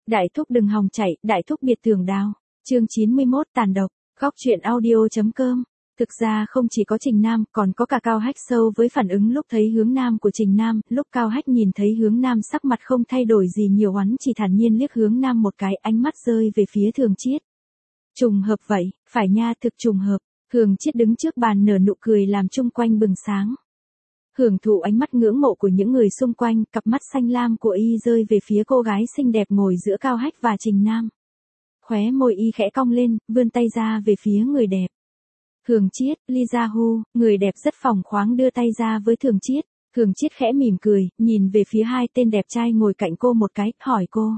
Đại thúc đừng hòng chạy, đại thúc biệt tường đào. Chương 91 tàn độc, góc truyện audio.com. Thực ra không chỉ có Trình Nam, còn có cả Cao Hách sâu với phản ứng lúc thấy hướng nam của Trình Nam, lúc Cao Hách nhìn thấy hướng nam sắc mặt không thay đổi gì nhiều, hắn chỉ thản nhiên liếc hướng nam một cái, ánh mắt rơi về phía Thường Chiết. Trùng hợp vậy, phải nha, thực trùng hợp. Thường Chiết đứng trước bàn nở nụ cười làm chung quanh bừng sáng. Hưởng thụ ánh mắt ngưỡng mộ của những người xung quanh, cặp mắt xanh lam của y rơi về phía cô gái xinh đẹp ngồi giữa Cao Hách và Trình Nam. Khóe môi y khẽ cong lên, vươn tay ra về phía người đẹp. Thường Chiết, Ly Gia Hu, người đẹp rất phóng khoáng đưa tay ra với Thường Chiết. Thường Chiết khẽ mỉm cười, nhìn về phía hai tên đẹp trai ngồi cạnh cô một cái, hỏi cô.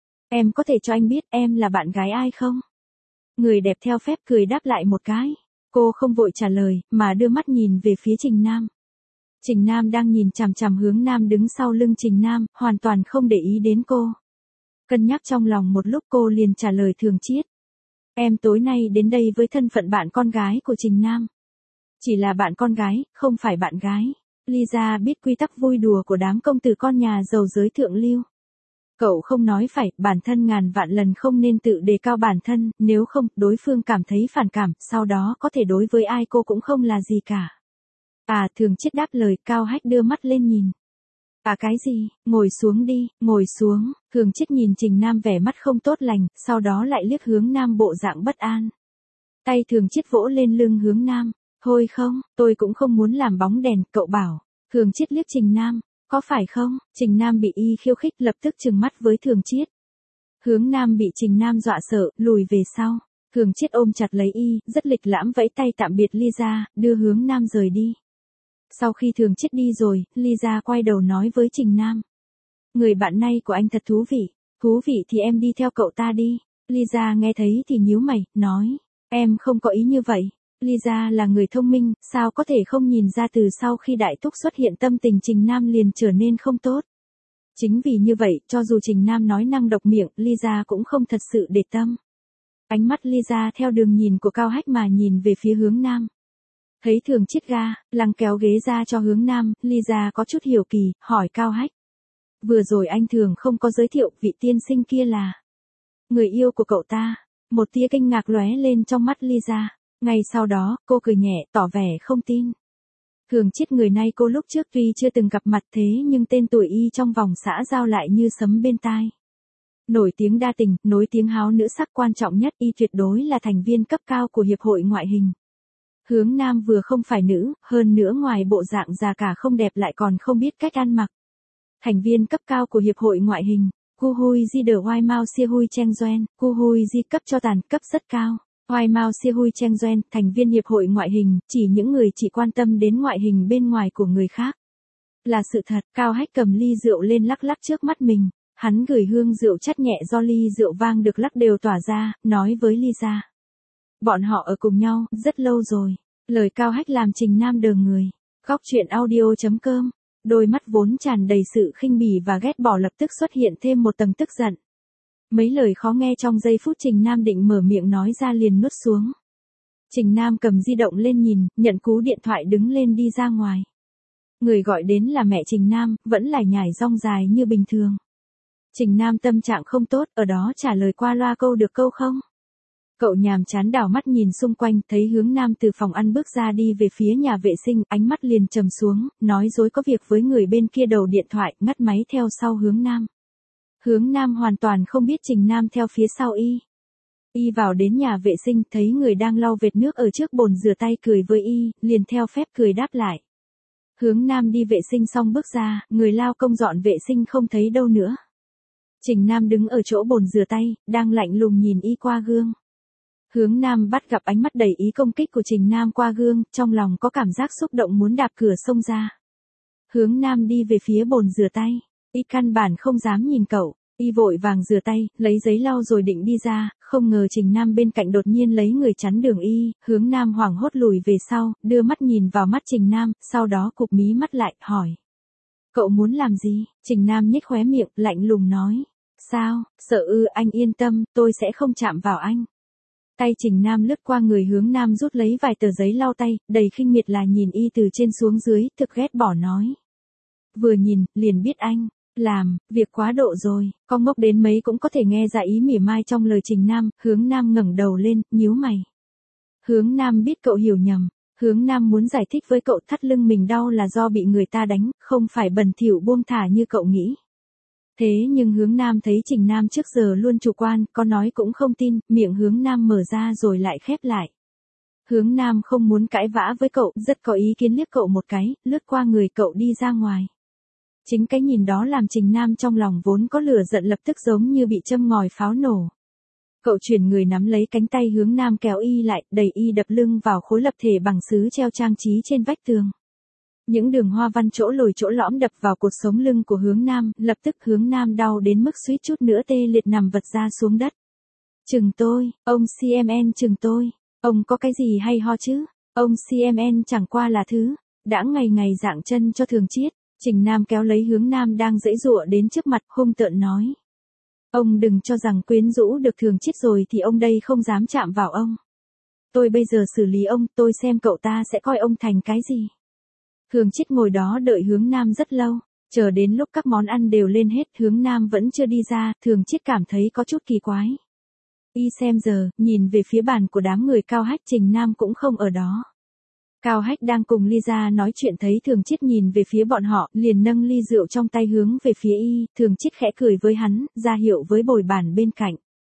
Em có thể cho anh biết em là bạn gái ai không? Người đẹp theo phép cười đáp lại một cái. Cô không vội trả lời, mà đưa mắt nhìn về phía Trình Nam. Trình Nam đang nhìn chằm chằm hướng nam đứng sau lưng Trình Nam, hoàn toàn không để ý đến cô. Cân nhắc trong lòng một lúc cô liền trả lời Thường Chiết. Em tối nay đến đây với thân phận bạn con gái của Trình Nam. Chỉ là bạn con gái, không phải bạn gái. Ly Gia biết quy tắc vui đùa của đám công tử con nhà giàu giới thượng lưu. Cậu không nói phải, bản thân ngàn vạn lần không nên tự đề cao bản thân, nếu không, đối phương cảm thấy phản cảm, sau đó có thể đối với ai cô cũng không là gì cả. À, Thường Chiết đáp lời. Cao Hách đưa mắt lên nhìn. À cái gì, ngồi xuống đi, ngồi xuống. Thường Chiết nhìn Trình Nam vẻ mắt không tốt lành, sau đó lại liếc hướng nam bộ dạng bất an. Tay Thường Chiết vỗ lên lưng hướng nam. Thôi không, tôi cũng không muốn làm bóng đèn, cậu bảo. Thường Chiết liếc Trình Nam. Có phải không? Trình Nam bị y khiêu khích lập tức trừng mắt với Thường Chiết. Hướng nam bị Trình Nam dọa sợ, lùi về sau. Thường Chiết ôm chặt lấy y, rất lịch lãm vẫy tay tạm biệt Ly Gia, đưa hướng nam rời đi. Sau khi Thường Chiết đi rồi, Ly Gia quay đầu nói với Trình Nam. Người bạn này của anh thật thú vị. Thú vị thì em đi theo cậu ta đi. Ly Gia nghe thấy thì nhíu mày, nói. Em không có ý như vậy. Ly Gia là người thông minh, sao có thể không nhìn ra từ sau khi đại thúc xuất hiện tâm tình Trình Nam liền trở nên không tốt. Chính vì như vậy, cho dù Trình Nam nói năng độc miệng, Ly Gia cũng không thật sự để tâm. Ánh mắt Ly Gia theo đường nhìn của Cao Hách mà nhìn về phía hướng nam. Thấy Thường Chiết lăng kéo ghế ra cho hướng nam, Ly Gia có chút hiểu kỳ, hỏi Cao Hách. Vừa rồi anh Thường không có giới thiệu vị tiên sinh kia là người yêu của cậu ta. Một tia kinh ngạc lóe lên trong mắt Ly Gia. Ngay sau đó, cô cười nhẹ, tỏ vẻ không tin. Thường Chiết người này cô lúc trước tuy chưa từng gặp mặt thế nhưng tên tuổi y trong vòng xã giao lại như sấm bên tai. Nổi tiếng đa tình, nối tiếng háo nữ sắc, quan trọng nhất y tuyệt đối là thành viên cấp cao của Hiệp hội Ngoại hình. Hướng nam vừa không phải nữ, hơn nữa ngoài bộ dạng già cả không đẹp lại còn không biết cách ăn mặc. Thành viên cấp cao của Hiệp hội Ngoại hình, Gu Hui Ji de Wai Mao Xia Hui Cheng Duan, Gu Hui Ji cấp cho tàn, cấp rất cao. Wai Mao Xia Hui Cheng Duan, thành viên Hiệp hội Ngoại hình, chỉ những người chỉ quan tâm đến ngoại hình bên ngoài của người khác. Là sự thật. Cao Hách cầm ly rượu lên lắc lắc trước mắt mình. Hắn gửi hương rượu chát nhẹ do ly rượu vang được lắc đều tỏa ra, nói với Ly Gia. Bọn họ ở cùng nhau, rất lâu rồi. Lời Cao Hách làm Trình Nam đờ người. Góc truyện audio.com. Đôi mắt vốn tràn đầy sự khinh bỉ và ghét bỏ lập tức xuất hiện thêm một tầng tức giận. Mấy lời khó nghe trong giây phút Trình Nam định mở miệng nói ra liền nuốt xuống. Trình Nam cầm di động lên nhìn, nhận cú điện thoại đứng lên đi ra ngoài. Người gọi đến là mẹ Trình Nam, vẫn lải nhải rong dài như bình thường. Trình Nam tâm trạng không tốt, ở đó trả lời qua loa câu được câu không. Cậu nhàm chán đảo mắt nhìn xung quanh, thấy hướng nam từ phòng ăn bước ra đi về phía nhà vệ sinh, ánh mắt liền trầm xuống, nói dối có việc với người bên kia đầu điện thoại, ngắt máy theo sau hướng nam. Hướng nam hoàn toàn không biết Trình Nam theo phía sau y. Y vào đến nhà vệ sinh, thấy người đang lau vệt nước ở trước bồn rửa tay cười với y, liền theo phép cười đáp lại. Hướng nam đi vệ sinh xong bước ra, người lao công dọn vệ sinh không thấy đâu nữa. Trình Nam đứng ở chỗ bồn rửa tay, đang lạnh lùng nhìn y qua gương. Hướng nam bắt gặp ánh mắt đầy ý công kích của Trình Nam qua gương, trong lòng có cảm giác xúc động muốn đạp cửa xông ra. Hướng nam đi về phía bồn rửa tay, y căn bản không dám nhìn cậu, y vội vàng rửa tay, lấy giấy lau rồi định đi ra, không ngờ Trình Nam bên cạnh đột nhiên lấy người chắn đường y, hướng nam hoảng hốt lùi về sau, đưa mắt nhìn vào mắt Trình Nam, sau đó cụp mí mắt lại, hỏi. Cậu muốn làm gì? Trình Nam nhếch khóe miệng, lạnh lùng nói. Sao, sợ ư? Anh yên tâm, tôi sẽ không chạm vào anh. Tay Trình Nam lướt qua người hướng nam rút lấy vài tờ giấy lau tay, đầy khinh miệt là nhìn y từ trên xuống dưới, thực ghét bỏ nói. Vừa nhìn, liền biết anh Việc quá độ rồi, có ngốc đến mấy cũng có thể nghe ra ý mỉa mai trong lời Trình Nam, Hướng Nam ngẩng đầu lên, nhíu mày. Hướng Nam biết cậu hiểu nhầm, Hướng Nam muốn giải thích với cậu thắt lưng mình đau là do bị người ta đánh, không phải bẩn thỉu buông thả như cậu nghĩ. Thế nhưng Hướng Nam thấy Trình Nam trước giờ luôn chủ quan, có nói cũng không tin, miệng Hướng Nam mở ra rồi lại khép lại. Hướng Nam không muốn cãi vã với cậu, rất có ý kiến liếc cậu một cái, lướt qua người cậu đi ra ngoài. Chính cái nhìn đó làm Trình Nam trong lòng vốn có lửa giận lập tức giống như bị châm ngòi pháo nổ. Cậu chuyển người nắm lấy cánh tay Hướng Nam kéo y lại, đẩy y đập lưng vào khối lập thể bằng sứ treo trang trí trên vách tường. Những đường hoa văn chỗ lồi chỗ lõm đập vào cột sống lưng của Hướng Nam, lập tức Hướng Nam đau đến mức suýt chút nữa tê liệt nằm vật ra xuống đất. Chừng tôi, ông CMN chừng tôi, ông có cái gì hay ho chứ? Ông CMN chẳng qua là thứ, đã ngày ngày dạng chân cho Thường Chiết. Trình Nam kéo lấy Hướng Nam đang giãy giụa đến trước mặt, hung tợn nói. Ông đừng cho rằng quyến rũ được Thường Chiết rồi thì ông đây không dám chạm vào ông. Tôi bây giờ xử lý ông, tôi xem cậu ta sẽ coi ông thành cái gì. Thường Chiết ngồi đó đợi Hướng Nam rất lâu, chờ đến lúc các món ăn đều lên hết Hướng Nam vẫn chưa đi ra, Thường Chiết cảm thấy có chút kỳ quái. Y xem giờ, nhìn về phía bàn của đám người Cao Hách, Trình Nam cũng không ở đó. Cao Hách đang cùng Lisa nói chuyện thấy Thường Chiết nhìn về phía bọn họ, liền nâng ly rượu trong tay hướng về phía y, Thường Chiết khẽ cười với hắn, ra hiệu với bồi bàn bên cạnh.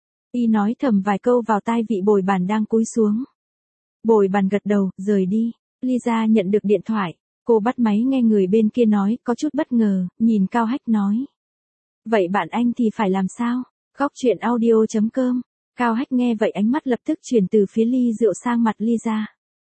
Y nói thầm vài câu vào tai vị bồi bàn đang cúi xuống. Bồi bàn gật đầu, rời đi. Lisa nhận được điện thoại, cô bắt máy nghe người bên kia nói, có chút bất ngờ, nhìn Cao Hách nói. Vậy bạn anh thì phải làm sao? Góc chuyện audio.com. Cao Hách nghe vậy ánh mắt lập tức chuyển từ phía ly rượu sang mặt Lisa.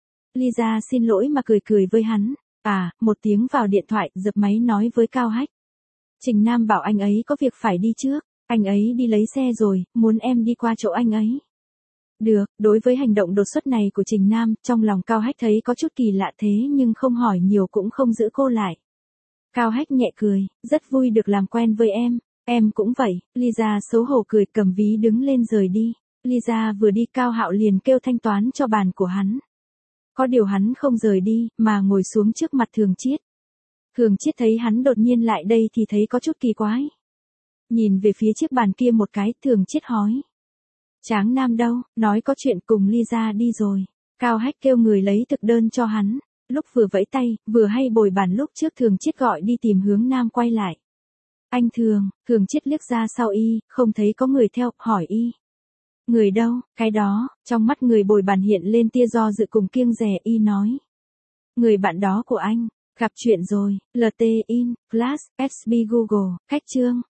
Lisa xin lỗi mà cười cười với hắn. Một tiếng vào điện thoại, dập máy nói với Cao Hách. Trình Nam bảo anh ấy có việc phải đi trước, anh ấy đi lấy xe rồi, muốn em đi qua chỗ anh ấy. Được, đối với hành động đột xuất này của Trình Nam, trong lòng Cao Hách thấy có chút kỳ lạ thế nhưng không hỏi nhiều cũng không giữ cô lại. Cao Hách nhẹ cười, rất vui được làm quen với em cũng vậy. Lisa xấu hổ cười cầm ví đứng lên rời đi. Lisa vừa đi Cao Hạo liền kêu thanh toán cho bàn của hắn. Có điều hắn không rời đi, mà ngồi xuống trước mặt Thường Chiết. Thường Chiết thấy hắn đột nhiên lại đây thì thấy có chút kỳ quái. Nhìn về phía chiếc bàn kia một cái, Thường Chiết hỏi. Tráng Nam đâu, nói có chuyện cùng Lisa đi rồi. Cao Hách kêu người lấy thực đơn cho hắn. Lúc vừa vẫy tay, vừa hay bồi bàn lúc trước Thường Chiết gọi đi tìm Hướng Nam quay lại. Anh Thường Chiết liếc ra sau y, không thấy có người theo, hỏi y. Người đâu, cái đó, trong mắt người bồi bàn hiện lên tia do dự cùng kiêng dè, y nói. Người bạn đó của anh, gặp chuyện rồi, LT in, Flash, SB Google, cách chương.